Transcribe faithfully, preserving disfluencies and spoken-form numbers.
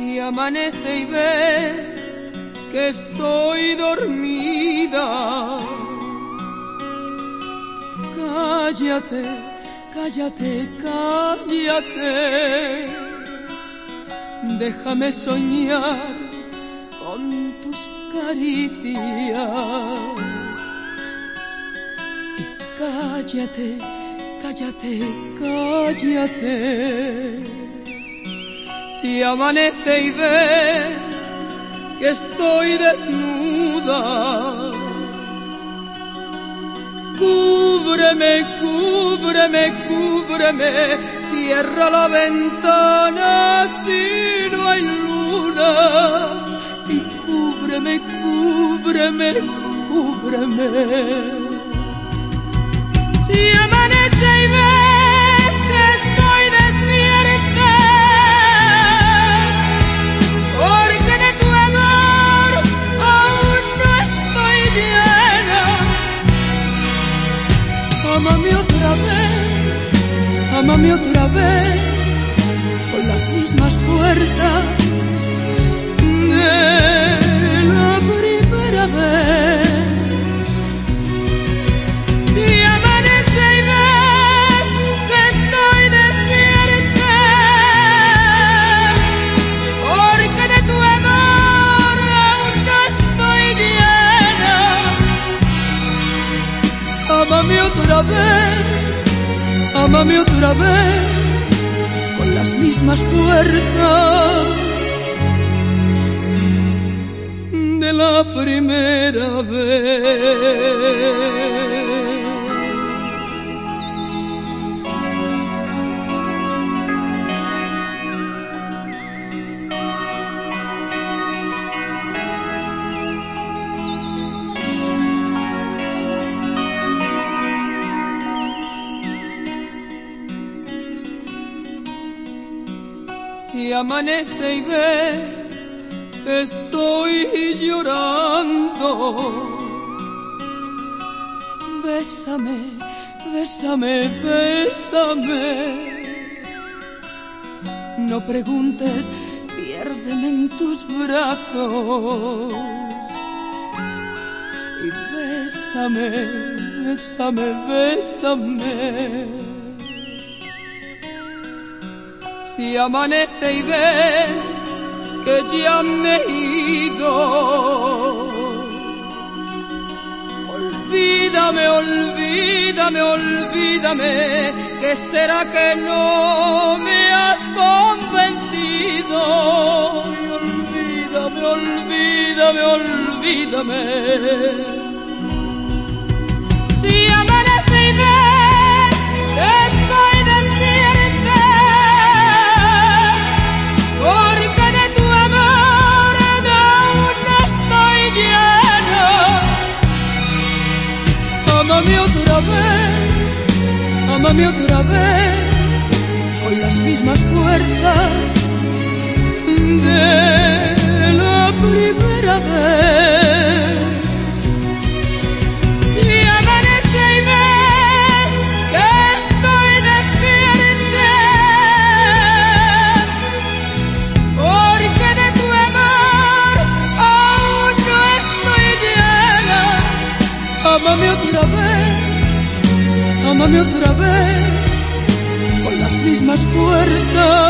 Si amanece y ves que estoy dormida, cállate, cállate, cállate. Déjame soñar con tus caricias. Y cállate, cállate, cállate. Si amanece y ves que estoy desnuda, cúbreme, cúbreme, cúbreme. Cierra la ventana si no hay luna y cúbreme, cúbreme, cúbreme. Si amanece y ves que estoy despierta, porque de tu amor aún no estoy llena, ámame otra vez, ámame otra vez, con las mismas puertas de la primera vez. Si amanece y ves que estoy despierta, porque de tu amor aún no estoy llena, ámame otra vez, ámame otra vez, con las mismas puertas de la primera vez. Si amanece y ves que estoy llorando, bésame, bésame, bésame. No preguntes, piérdeme en tus brazos. Y bésame, bésame, bésame. Si amanece y ves que ya me he ido, olvídame, olvídame, olvídame, que será que no me has convencido. Y olvídame, olvídame, olvídame. Si amanece y ves que estoy despierta, porque de tu amor aún no estoy llena, ámame otra vez, ámame otra vez, con las mismas fuerzas de la primera vez. Si amanece y ves que estoy despierta, porque de tu amor aún no estoy llena, ámame otra vez, ámame otra vez, con las mismas puertas